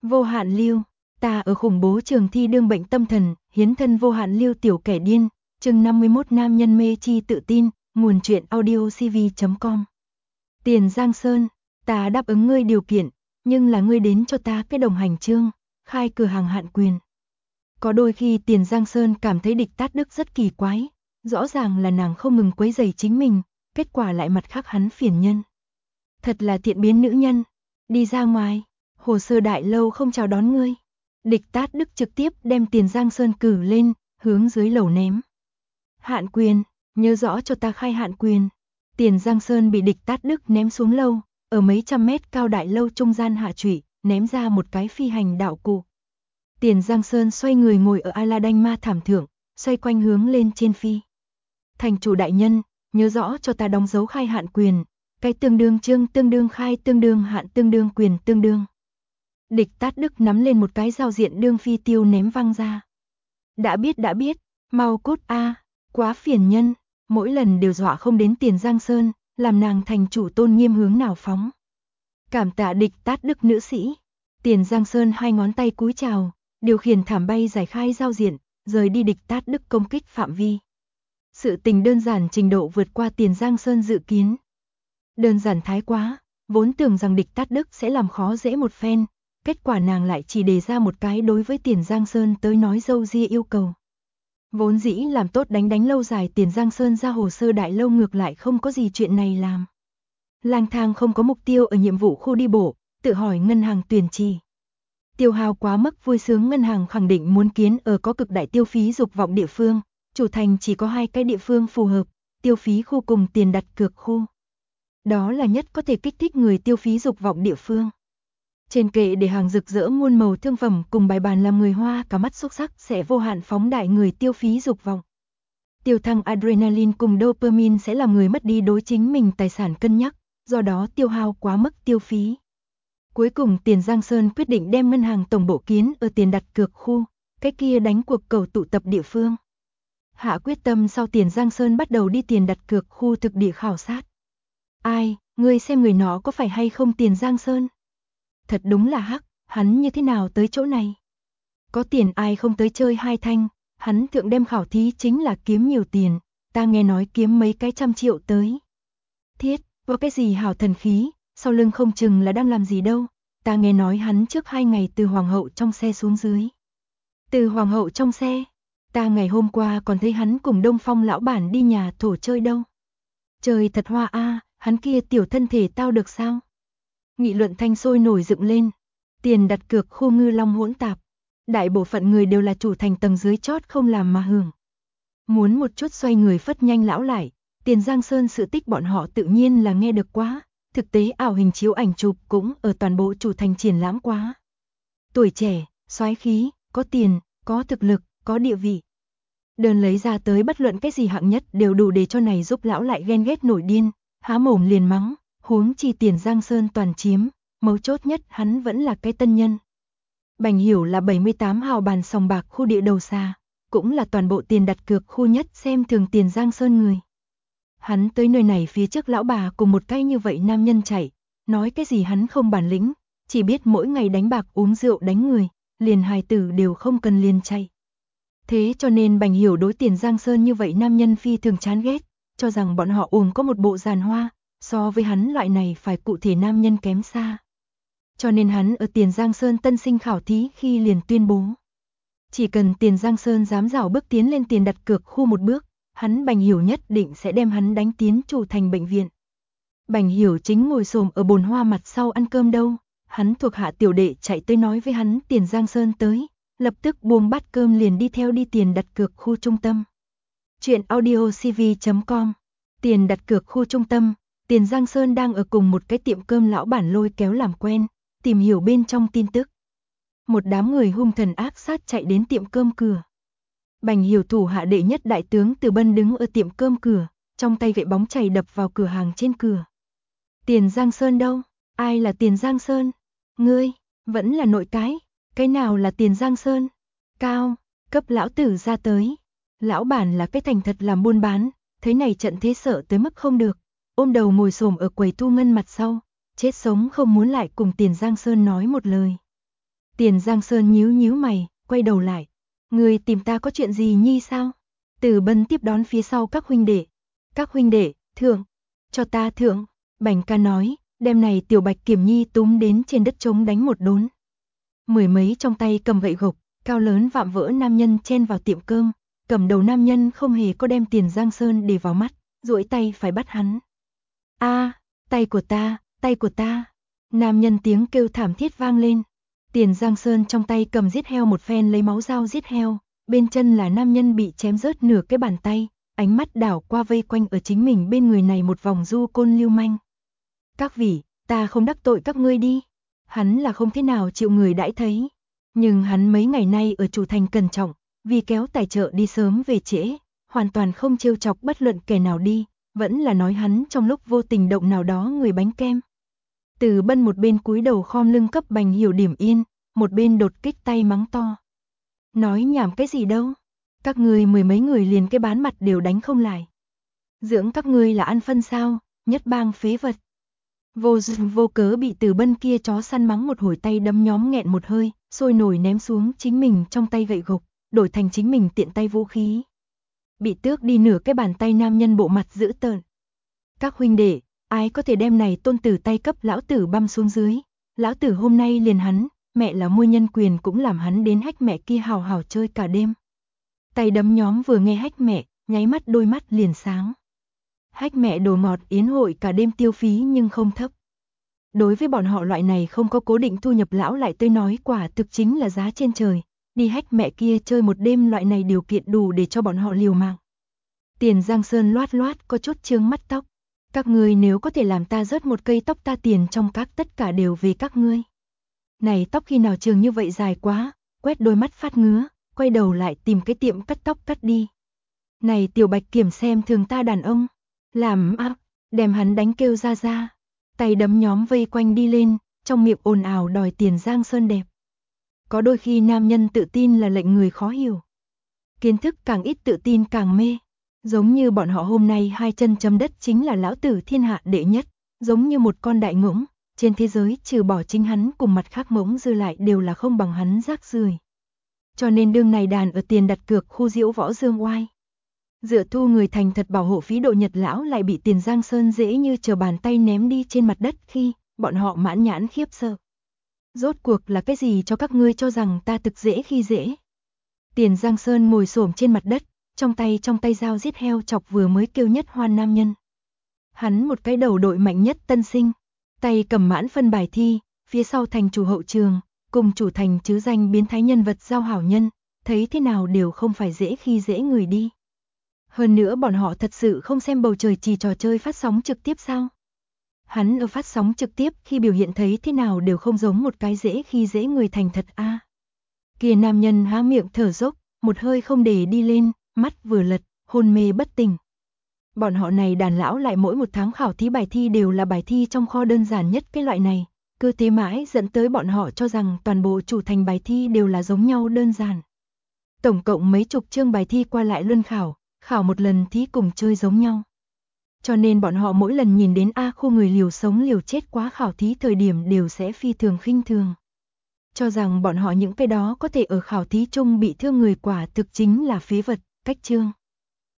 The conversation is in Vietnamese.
Vô hạn lưu, ta ở khủng bố trường thi đương bệnh tâm thần, hiến thân vô hạn lưu tiểu kẻ điên, chương 51 nam nhân mê chi tự tin, nguồn truyện audio cv.com. Tiền Giang Sơn, ta đáp ứng ngươi điều kiện, nhưng là ngươi đến cho ta cái đồng hành chương, khai cửa hàng hạn quyền. Có đôi khi Tiền Giang Sơn cảm thấy địch Tát Đức rất kỳ quái, rõ ràng là nàng không ngừng quấy rầy chính mình, kết quả lại mặt khác hắn phiền nhân. Thật là thiện biến nữ nhân, đi ra ngoài, hồ sơ đại lâu không chào đón ngươi. Địch Tát Đức trực tiếp đem Tiền Giang Sơn cử lên, hướng dưới lầu ném. Hạn quyền, nhớ rõ cho ta khai hạn quyền. Tiền Giang Sơn bị địch Tát Đức ném xuống lâu, ở mấy trăm mét cao đại lâu trung gian hạ trụy, ném ra một cái phi hành đạo cụ. Tiền Giang Sơn xoay người ngồi ở Aladdin ma thảm thượng, xoay quanh hướng lên trên phi. Thành chủ đại nhân, nhớ rõ cho ta đóng dấu khai hạn quyền, cái tương đương chương tương đương khai tương đương hạn tương đương quyền tương đương. Địch Tát Đức nắm lên một cái giao diện đương phi tiêu ném văng ra. Đã biết, mau cút a, quá phiền nhân, mỗi lần đều dọa không đến Tiền Giang Sơn, làm nàng thành chủ tôn nghiêm hướng nào phóng. Cảm tạ địch Tát Đức nữ sĩ. Tiền Giang Sơn hai ngón tay cúi chào, điều khiển thảm bay giải khai giao diện, rời đi địch Tát Đức công kích phạm vi. Sự tình đơn giản trình độ vượt qua Tiền Giang Sơn dự kiến. Đơn giản thái quá, vốn tưởng rằng địch Tát Đức sẽ làm khó dễ một phen, kết quả nàng lại chỉ đề ra một cái đối với Tiền Giang Sơn tới nói dâu ria yêu cầu. Vốn dĩ làm tốt đánh lâu dài Tiền Giang Sơn ra hồ sơ đại lâu ngược lại không có gì chuyện này làm. Lang thang không có mục tiêu ở nhiệm vụ khu đi bộ, tự hỏi ngân hàng tuyển trì. Tiêu hao quá mức vui sướng ngân hàng khẳng định muốn kiến ở có cực đại tiêu phí dục vọng địa phương, chủ thành chỉ có 2 cái địa phương phù hợp, tiêu phí khu cùng tiền đặt cược khu. Đó là nhất có thể kích thích người tiêu phí dục vọng địa phương. Trên kệ để hàng rực rỡ muôn màu thương phẩm cùng bài bàn làm người hoa cả mắt xúc sắc sẽ vô hạn phóng đại người tiêu phí dục vọng. Tiêu thăng adrenaline cùng dopamine sẽ làm người mất đi đối chính mình tài sản cân nhắc, do đó tiêu hao quá mức tiêu phí. Cuối cùng Tiền Giang Sơn quyết định đem ngân hàng tổng bộ kiến ở tiền đặt cược khu, cái kia đánh cuộc cầu tụ tập địa phương. Hạ quyết tâm sau Tiền Giang Sơn bắt đầu đi tiền đặt cược khu thực địa khảo sát. Ai, ngươi xem người nó có phải hay không Tiền Giang Sơn? Thật đúng là hắc, hắn như thế nào tới chỗ này? Có tiền ai không tới chơi hai thanh, hắn thượng đem khảo thí chính là kiếm nhiều tiền, ta nghe nói kiếm mấy cái trăm triệu tới. Thiết, có cái gì hảo thần khí, sau lưng không chừng là đang làm gì đâu, ta nghe nói hắn trước 2 ngày từ hoàng hậu trong xe xuống dưới. Từ hoàng hậu trong xe, ta ngày hôm qua còn thấy hắn cùng Đông Phong lão bản đi nhà thổ chơi đâu. Trời thật hoa a, hắn kia tiểu thân thể tao được sao? Nghị luận thanh sôi nổi dựng lên, tiền đặt cược khu ngư long hỗn tạp, đại bộ phận người đều là chủ thành tầng dưới chót không làm mà hưởng. Muốn một chút xoay người phất nhanh lão lại, Tiền Giang Sơn sự tích bọn họ tự nhiên là nghe được quá, thực tế ảo hình chiếu ảnh chụp cũng ở toàn bộ chủ thành triển lãm quá. Tuổi trẻ, soái khí, có tiền, có thực lực, có địa vị. Đơn lấy ra tới bất luận cái gì hạng nhất đều đủ để cho này giúp lão lại ghen ghét nổi điên, há mồm liền mắng. Huống chi Tiền Giang Sơn toàn chiếm, mấu chốt nhất hắn vẫn là cái tân nhân. Bành Hiểu là 78 hào bàn sòng bạc khu địa đầu xa, cũng là toàn bộ tiền đặt cược khu nhất xem thường Tiền Giang Sơn người. Hắn tới nơi này phía trước lão bà cùng một cái như vậy nam nhân chạy, nói cái gì hắn không bản lĩnh, chỉ biết mỗi ngày đánh bạc uống rượu đánh người, liền hài tử đều không cần liền chạy. Thế cho nên Bành Hiểu đối Tiền Giang Sơn như vậy nam nhân phi thường chán ghét, cho rằng bọn họ uổng có một bộ giàn hoa. So với hắn loại này phải cụ thể nam nhân kém xa. Cho nên hắn ở Tiền Giang Sơn tân sinh khảo thí khi liền tuyên bố. Chỉ cần Tiền Giang Sơn dám rảo bước tiến lên tiền đặt cược khu một bước, hắn Bành Hiểu nhất định sẽ đem hắn đánh tiến chủ thành bệnh viện. Bành Hiểu chính ngồi xổm ở bồn hoa mặt sau ăn cơm đâu, hắn thuộc hạ tiểu đệ chạy tới nói với hắn Tiền Giang Sơn tới, lập tức buông bát cơm liền đi theo đi tiền đặt cược khu trung tâm. Chuyện audio cv.com. Tiền đặt cược khu trung tâm. Tiền Giang Sơn đang ở cùng một cái tiệm cơm lão bản lôi kéo làm quen, tìm hiểu bên trong tin tức. Một đám người hung thần ác sát chạy đến tiệm cơm cửa. Bành Hiểu thủ hạ đệ nhất đại tướng Từ Bân đứng ở tiệm cơm cửa, trong tay gậy bóng chày đập vào cửa hàng trên cửa. Tiền Giang Sơn đâu? Ai là Tiền Giang Sơn? Ngươi, vẫn là nội cái nào là Tiền Giang Sơn? Cao, cấp lão tử ra tới. Lão bản là cái thành thật làm buôn bán, thấy này trận thế sợ tới mức không được. Ôm đầu ngồi xổm ở quầy thu ngân mặt sau, chết sống không muốn lại cùng Tiền Giang Sơn nói một lời. Tiền Giang Sơn nhíu nhíu mày, quay đầu lại. Người tìm ta có chuyện gì nhi sao? Từ Bân tiếp đón phía sau các huynh đệ. Các huynh đệ, thượng, cho ta thượng. Bành ca nói, đêm này Tiểu Bạch Kiểm Nhi túm đến trên đất trống đánh một đốn. Mười mấy trong tay cầm gậy gộc, cao lớn vạm vỡ nam nhân chen vào tiệm cơm, cầm đầu nam nhân không hề có đem Tiền Giang Sơn để vào mắt, duỗi tay phải bắt hắn. A, tay của ta, tay của ta. Nam nhân tiếng kêu thảm thiết vang lên. Tiền Giang Sơn trong tay cầm giết heo một phen lấy máu dao giết heo, bên chân là nam nhân bị chém rớt nửa cái bàn tay, ánh mắt đảo qua vây quanh ở chính mình bên người này một vòng du côn lưu manh. Các vị, ta không đắc tội các ngươi đi. Hắn là không thế nào chịu người đãi thấy. Nhưng hắn mấy ngày nay ở chủ thành cẩn trọng, vì kéo tài trợ đi sớm về trễ, hoàn toàn không trêu chọc bất luận kẻ nào đi, vẫn là nói hắn trong lúc vô tình động nào đó người bánh kem. Từ Bân một bên cúi đầu khom lưng cấp Bành Hiểu điểm yên, một bên đột kích tay mắng to. Nói nhảm cái gì đâu, các ngươi mười mấy người liền cái bán mặt đều đánh không lại. Dưỡng các ngươi là ăn phân sao, nhất bang phế vật. Vô duyên vô cớ bị Từ Bân kia chó săn mắng một hồi tay đấm nhóm nghẹn một hơi, sôi nổi ném xuống chính mình trong tay gậy gộc, đổi thành chính mình tiện tay vũ khí. Bị tước đi nửa cái bàn tay nam nhân bộ mặt dữ tợn. Các huynh đệ, ai có thể đem này tôn tử tay cấp lão tử băm xuống dưới, lão tử hôm nay liền hắn, mẹ là môi nhân quyền cũng làm hắn đến hách mẹ kia hào hào chơi cả đêm. Tay đấm nhóm vừa nghe hách mẹ, nháy mắt đôi mắt liền sáng. Hách mẹ đồ ngọt yến hội cả đêm tiêu phí nhưng không thấp. Đối với bọn họ loại này không có cố định thu nhập lão lại tôi nói quả thực chính là giá trên trời, đi hách mẹ kia chơi một đêm loại này điều kiện đủ để cho bọn họ liều mạng. Tiền Giang Sơn loát loát có chút trương mắt tóc. Các ngươi nếu có thể làm ta rớt một cây tóc ta tiền trong các tất cả đều về các ngươi. Này tóc khi nào trường như vậy dài quá, quét đôi mắt phát ngứa, quay đầu lại tìm cái tiệm cắt tóc cắt đi. Này Tiểu Bạch Kiểm xem thường ta đàn ông, làm ác, đem hắn đánh kêu ra ra. Tay đấm nhóm vây quanh đi lên, trong miệng ồn ào đòi Tiền Giang Sơn đẹp. Có đôi khi nam nhân tự tin là lệnh người khó hiểu. Kiến thức càng ít tự tin càng mê. Giống như bọn họ hôm nay hai chân chấm đất chính là lão tử thiên hạ đệ nhất, giống như một con đại ngỗng, trên thế giới trừ bỏ chính hắn cùng mặt khác ngỗng dư lại đều là không bằng hắn rác rưởi. Cho nên đương này đàn ở tiền đặt cược khu diễu võ dương oai. Dựa thu người thành thật bảo hộ phí độ Nhật lão lại bị Tiền Giang Sơn dễ như trở bàn tay ném đi trên mặt đất khi bọn họ mãn nhãn khiếp sợ. Rốt cuộc là cái gì cho các ngươi cho rằng ta thực dễ khi dễ? Tiền Giang Sơn ngồi xổm trên mặt đất, trong tay dao giết heo chọc vừa mới kêu nhất hoan nam nhân. Hắn một cái đầu đội mạnh nhất tân sinh, tay cầm mãn phân bài thi, phía sau thành chủ hậu trường, cùng chủ thành chứ danh biến thái nhân vật giao hảo nhân, thấy thế nào đều không phải dễ khi dễ người đi. Hơn nữa bọn họ thật sự không xem bầu trời chỉ trò chơi phát sóng trực tiếp sao? Hắn ở phát sóng trực tiếp khi biểu hiện thấy thế nào đều không giống một cái dễ khi dễ người thành thật a. Kia nam nhân há miệng thở dốc, một hơi không để đi lên, mắt vừa lật, hôn mê bất tỉnh. Bọn họ này đàn lão lại mỗi một tháng khảo thí bài thi đều là bài thi trong kho đơn giản nhất cái loại này, cứ thế mãi dẫn tới bọn họ cho rằng toàn bộ chủ thành bài thi đều là giống nhau đơn giản. Tổng cộng mấy chục chương bài thi qua lại luân khảo một lần thí cùng chơi giống nhau. Cho nên bọn họ mỗi lần nhìn đến A khu người liều sống liều chết quá khảo thí thời điểm đều sẽ phi thường khinh thường. Cho rằng bọn họ những cái đó có thể ở khảo thí chung bị thương người quả thực chính là phế vật, cách chương.